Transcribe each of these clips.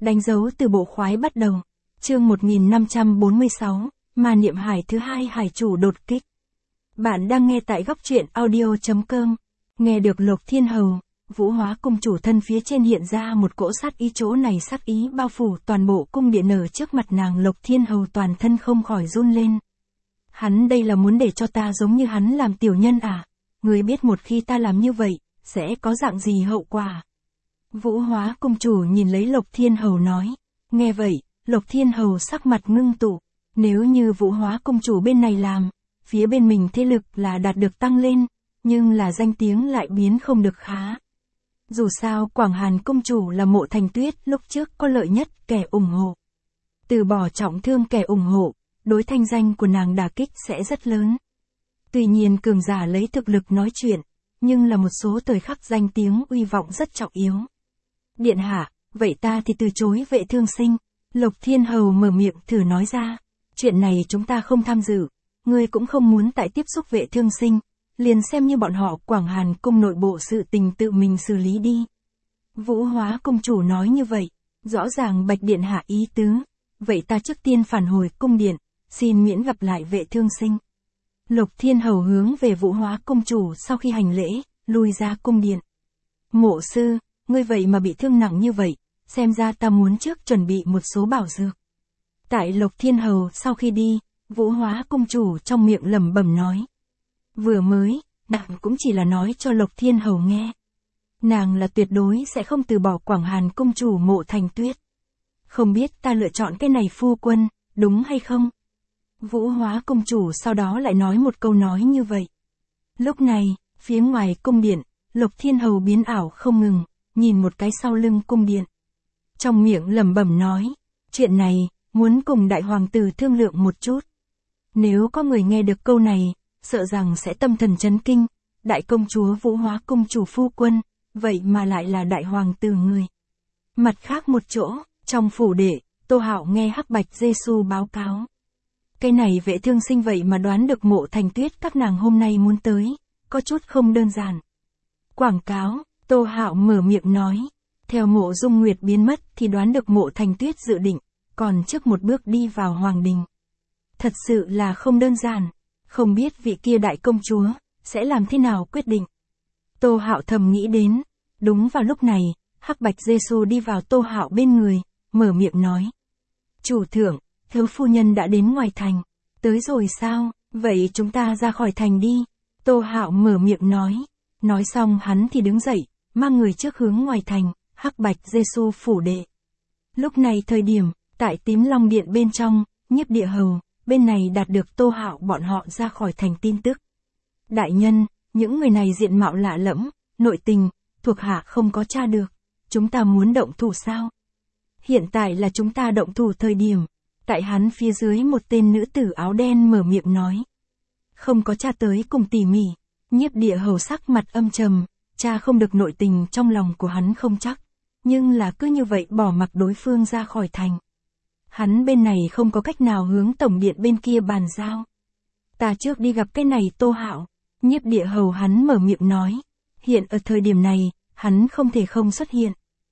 Đánh dấu từ bộ khoái bắt đầu. Chương 1546, Ma Niệm Hải thứ hai hải chủ đột kích. Bạn đang nghe tại góc truyện audio.com. Nghe được Lộc Thiên Hầu, Vũ Hóa cung chủ thân phía trên hiện ra một cỗ sát ý, chỗ này sát ý bao phủ toàn bộ cung điện, ở trước mặt nàng Lộc Thiên Hầu toàn thân không khỏi run lên. Hắn đây là muốn để cho ta giống như hắn làm tiểu nhân à? Ngươi biết một khi ta làm như vậy, sẽ có dạng gì hậu quả? Vũ Hóa cung chủ nhìn lấy Lộc Thiên Hầu nói. Nghe vậy, Lộc Thiên Hầu sắc mặt ngưng tụ. Nếu như Vũ Hóa cung chủ bên này làm, phía bên mình thế lực là đạt được tăng lên, nhưng là danh tiếng lại biến không được khá. Dù sao Quảng Hàn cung chủ là Mộ Thành Tuyết lúc trước có lợi nhất kẻ ủng hộ. Từ bỏ trọng thương kẻ ủng hộ, đối thanh danh của nàng đả kích sẽ rất lớn. Tuy nhiên cường giả lấy thực lực nói chuyện, nhưng là một số thời khắc danh tiếng uy vọng rất trọng yếu. Điện hạ, vậy ta thì từ chối Vệ Thương Sinh. Lộc Thiên Hầu mở miệng thử nói ra. Chuyện này chúng ta không tham dự, ngươi cũng không muốn tại tiếp xúc Vệ Thương Sinh, liền xem như bọn họ Quảng Hàn cung nội bộ sự tình tự mình xử lý đi. Vũ Hóa cung chủ nói như vậy, rõ ràng bạch điện hạ ý tứ. Vậy ta trước tiên phản hồi cung điện, xin miễn gặp lại Vệ Thương Sinh. Lộc Thiên Hầu hướng về Vũ Hóa cung chủ sau khi hành lễ, lui ra cung điện. Mộ sư, ngươi vậy mà bị thương nặng như vậy, xem ra ta muốn trước chuẩn bị một số bảo dược. Tại Lộc Thiên Hầu sau khi đi, Vũ Hóa cung chủ trong miệng lẩm bẩm nói. Vừa mới, nàng cũng chỉ là nói cho Lộc Thiên Hầu nghe. Nàng là tuyệt đối sẽ không từ bỏ Quảng Hàn cung chủ Mộ Thành Tuyết. Không biết ta lựa chọn cái này phu quân, đúng hay không? Vũ Hóa cung chủ sau đó lại nói một câu nói như vậy. Lúc này, phía ngoài cung điện, Lộc Thiên Hầu biến ảo không ngừng, nhìn một cái sau lưng cung điện. Trong miệng lẩm bẩm nói, chuyện này, muốn cùng đại hoàng tử thương lượng một chút. Nếu có người nghe được câu này, sợ rằng sẽ tâm thần chấn kinh, đại công chúa Vũ Hóa cung chủ phu quân, vậy mà lại là đại hoàng tử người. Mặt khác một chỗ, trong phủ đệ, Tô Hạo nghe Hắc Bạch Giê-xu báo cáo. Cái này Vệ Thương Sinh vậy mà đoán được Mộ Thành Tuyết các nàng hôm nay muốn tới, có chút không đơn giản. Quảng cáo, Tô Hạo mở miệng nói, theo Mộ Dung Nguyệt biến mất thì đoán được Mộ Thành Tuyết dự định, còn trước một bước đi vào hoàng đình. Thật sự là không đơn giản, không biết vị kia đại công chúa sẽ làm thế nào quyết định. Tô Hạo thầm nghĩ đến, đúng vào lúc này, Hắc Bạch Giê-xu đi vào Tô Hạo bên người, mở miệng nói. Chủ thượng, thiếu phu nhân đã đến ngoài thành. Tới rồi sao, vậy chúng ta ra khỏi thành đi. Tô Hạo mở miệng nói. Nói xong hắn thì đứng dậy, mang người trước hướng ngoài thành, Hắc Bạch Giê-xu phủ đệ. Lúc này thời điểm, tại Tím Long Điện bên trong, Nhiếp Địa Hầu, bên này đạt được Tô Hạo bọn họ ra khỏi thành tin tức. Đại nhân, những người này diện mạo lạ lẫm, nội tình, thuộc hạ không có tra được. Chúng ta muốn động thủ sao? Hiện tại là chúng ta động thủ thời điểm. Tại hắn phía dưới một tên nữ tử áo đen mở miệng nói. Không có tra tới cùng tỉ mỉ. Nhiếp Địa Hầu sắc mặt âm trầm, cha không được nội tình trong lòng của hắn không chắc. Nhưng là cứ như vậy bỏ mặc đối phương ra khỏi thành. Hắn bên này không có cách nào hướng tổng điện bên kia bàn giao. Ta trước đi gặp cái này Tô Hạo. Nhiếp Địa Hầu hắn mở miệng nói. Hiện ở thời điểm này, hắn không thể không xuất hiện.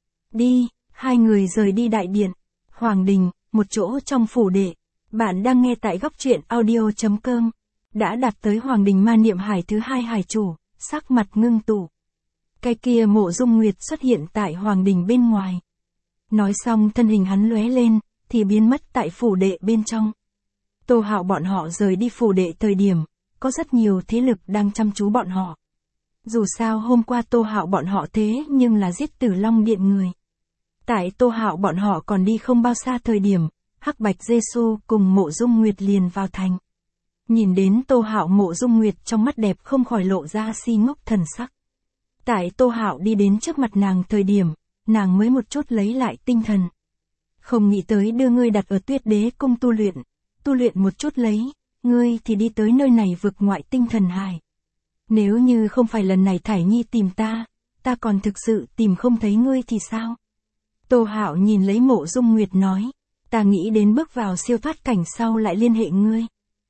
Đi, hai người rời đi đại điện. Hoàng đình, một chỗ trong phủ đệ. Bạn đang nghe tại góc truyện audio.com. Đã đạt tới Hoàng đình Ma Niệm Hải thứ hai hải chủ, sắc mặt ngưng tụ. Cái kia Mộ Dung Nguyệt xuất hiện tại Hoàng đình bên ngoài. Nói xong thân hình hắn lóe lên, thì biến mất tại phủ đệ bên trong. Tô Hạo bọn họ rời đi phủ đệ thời điểm, có rất nhiều thế lực đang chăm chú bọn họ. Dù sao hôm qua Tô Hạo bọn họ thế nhưng là giết Tử Long Điện người. Tại Tô Hạo bọn họ còn đi không bao xa thời điểm, Hắc Bạch Giê-xu cùng Mộ Dung Nguyệt liền vào thành. Nhìn đến Tô Hạo, Mộ Dung Nguyệt trong mắt đẹp không khỏi lộ ra si ngốc thần sắc. Tại Tô Hạo đi đến trước mặt nàng thời điểm, nàng mới một chút lấy lại tinh thần. Không nghĩ tới đưa ngươi đặt ở Tuyết Đế cung tu luyện một chút lấy, ngươi thì đi tới nơi này vực ngoại tinh thần hải. Nếu như không phải lần này Thải Nhi tìm ta còn thực sự tìm không thấy ngươi thì sao? Tô Hạo nhìn lấy Mộ Dung Nguyệt nói, ta nghĩ đến bước vào siêu thoát cảnh sau lại liên hệ ngươi.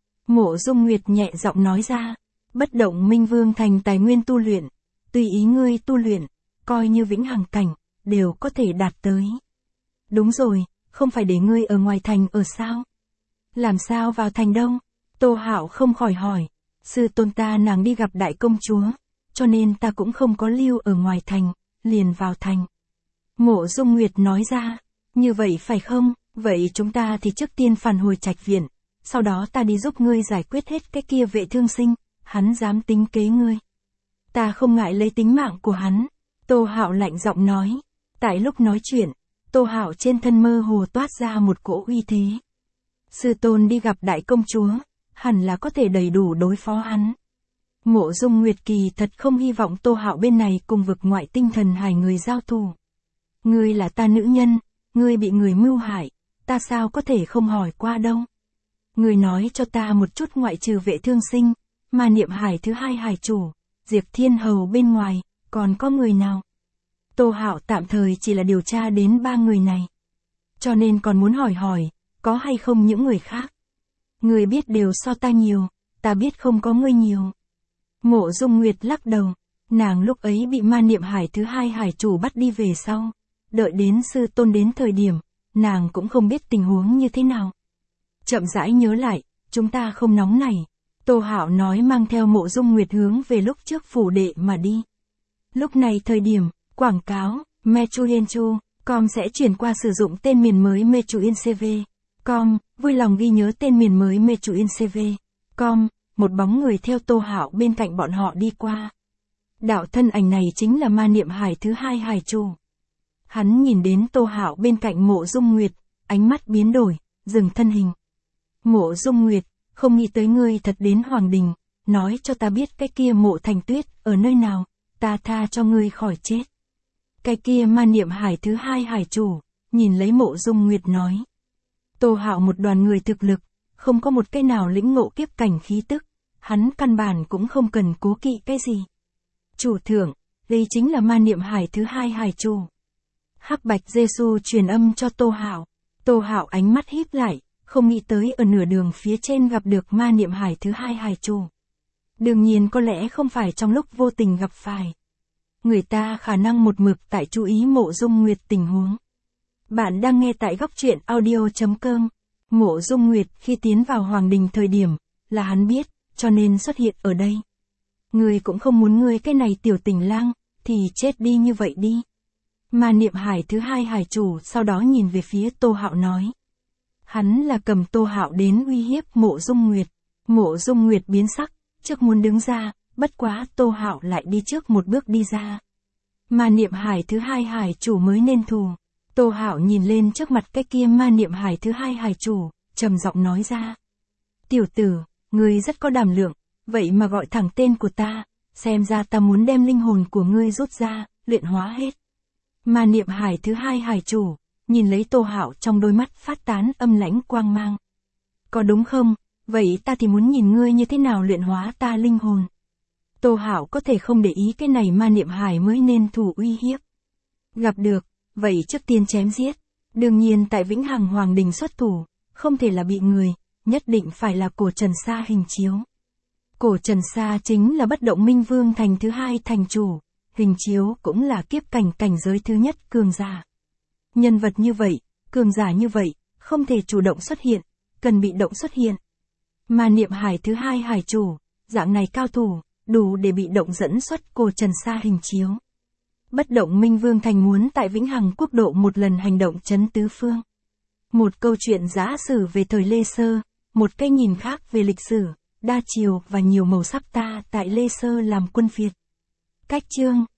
Mộ Dung Nguyệt nhẹ giọng nói ra, bất động minh vương thành tài nguyên tu luyện, tùy ý ngươi tu luyện, coi như vĩnh hằng cảnh, đều có thể đạt tới. Đúng rồi, không phải để ngươi ở ngoài thành ở sao? Làm sao vào thành đâu? Tô Hạo không khỏi hỏi. Sư tôn ta nàng đi gặp đại công chúa, cho nên ta cũng không có lưu ở ngoài thành, liền vào thành. Mộ Dung Nguyệt nói ra. Như vậy phải không? Vậy chúng ta thì trước tiên phản hồi Trạch Viện, sau đó ta đi giúp ngươi giải quyết hết cái kia Vệ Thương Sinh, hắn dám tính kế ngươi. Ta không ngại lấy tính mạng của hắn. Tô Hạo lạnh giọng nói. Tại lúc nói chuyện, Tô Hạo trên thân mơ hồ toát ra một cỗ uy thế. Sư tôn đi gặp đại công chúa, hẳn là có thể đầy đủ đối phó hắn. Mộ Dung Nguyệt kỳ thật không hy vọng Tô Hạo bên này cùng vực ngoại tinh thần hài người giao thủ. Ngươi là ta nữ nhân, ngươi bị người mưu hại, ta sao có thể không hỏi qua đâu. Ngươi nói cho ta một chút, ngoại trừ Vệ Thương Sinh, mà Niệm Hải thứ hai hải chủ, Diệp Thiên Hầu bên ngoài, còn có người nào? Tô Hạo tạm thời chỉ là điều tra đến 3 người này. Cho nên còn muốn hỏi, có hay không những người khác? Ngươi biết đều so ta nhiều, ta biết không có ngươi nhiều. Mộ Dung Nguyệt lắc đầu, nàng lúc ấy bị ma Niệm Hải thứ hai hải chủ bắt đi về sau. Đợi đến sư tôn đến thời điểm, nàng cũng không biết tình huống như thế nào. Chậm rãi nhớ lại, chúng ta không nóng nảy. Tô Hạo nói mang theo Mộ Dung Nguyệt hướng về lúc trước phủ đệ mà đi. Lúc này thời điểm, quảng cáo, Mechuyenchu.com sẽ chuyển qua sử dụng tên miền mới Mechuyencv.com, vui lòng ghi nhớ tên miền mới Mechuyencv.com, một bóng người theo Tô Hạo bên cạnh bọn họ đi qua. Đạo thân ảnh này chính là ma Niệm Hải thứ hai hải chủ. Hắn nhìn đến Tô Hạo bên cạnh Mộ Dung Nguyệt, ánh mắt biến đổi, dừng thân hình. Mộ Dung Nguyệt, không nghĩ tới ngươi thật đến Hoàng Đình, nói cho ta biết cái kia Mộ Thành Tuyết ở nơi nào, ta tha cho ngươi khỏi chết. Cái kia ma Niệm Hải thứ hai hải chủ, nhìn lấy Mộ Dung Nguyệt nói. Tô Hạo một đoàn người thực lực, không có một cái nào lĩnh ngộ kiếp cảnh khí tức, hắn căn bản cũng không cần cố kỵ cái gì. Chủ thượng, đây chính là ma Niệm Hải thứ hai hải chủ. Hắc Bạch Giê-xu truyền âm cho Tô Hạo. Tô Hạo ánh mắt híp lại, không nghĩ tới ở nửa đường phía trên gặp được ma Niệm Hải thứ hai hải chủ. Đương nhiên có lẽ không phải trong lúc vô tình gặp phải. Người ta khả năng một mực tại chú ý Mộ Dung Nguyệt tình huống. Bạn đang nghe tại góc truyện audio.com. Mộ Dung Nguyệt khi tiến vào Hoàng Đình thời điểm, là hắn biết, cho nên xuất hiện ở đây. Ngươi cũng không muốn ngươi cái này tiểu tình lang, thì chết đi như vậy đi. Ma Niệm Hải thứ hai hải chủ sau đó nhìn về phía Tô Hạo nói. Hắn là cầm Tô Hạo đến uy hiếp Mộ Dung Nguyệt. Mộ Dung Nguyệt biến sắc, trước muốn đứng ra, bất quá Tô Hạo lại đi trước một bước đi ra. Ma Niệm Hải thứ hai hải chủ mới nên thù. Tô Hạo nhìn lên trước mặt cái kia ma Niệm Hải thứ hai hải chủ, trầm giọng nói ra. Tiểu tử, ngươi rất có đảm lượng, vậy mà gọi thẳng tên của ta, xem ra ta muốn đem linh hồn của ngươi rút ra, luyện hóa hết. Ma Niệm Hải thứ hai hải chủ, nhìn lấy Tô Hạo trong đôi mắt phát tán âm lãnh quang mang. Có đúng không? Vậy ta thì muốn nhìn ngươi như thế nào luyện hóa ta linh hồn. Tô Hạo có thể không để ý cái này ma Niệm Hải mới nên thủ uy hiếp. Gặp được, vậy trước tiên chém giết. Đương nhiên tại Vĩnh Hằng Hoàng Đình xuất thủ, không thể là bị người, nhất định phải là Cổ Trần Sa hình chiếu. Cổ Trần Sa chính là Bất Động Minh Vương thành thứ hai thành chủ, hình chiếu cũng là kiếp cảnh cảnh giới thứ nhất cường giả. Nhân vật như vậy, cường giả như vậy, không thể chủ động xuất hiện, cần bị động xuất hiện. Ma Niệm Hải thứ hai hải chủ, dạng này cao thủ, đủ để bị động dẫn xuất Cổ Trần Sa hình chiếu. Bất Động Minh Vương thành muốn tại Vĩnh Hằng quốc độ một lần hành động chấn tứ phương. Một câu chuyện giả sử về thời Lê Sơ, một cái nhìn khác về lịch sử, đa chiều và nhiều màu sắc ta tại Lê Sơ làm quân Việt. Cách chương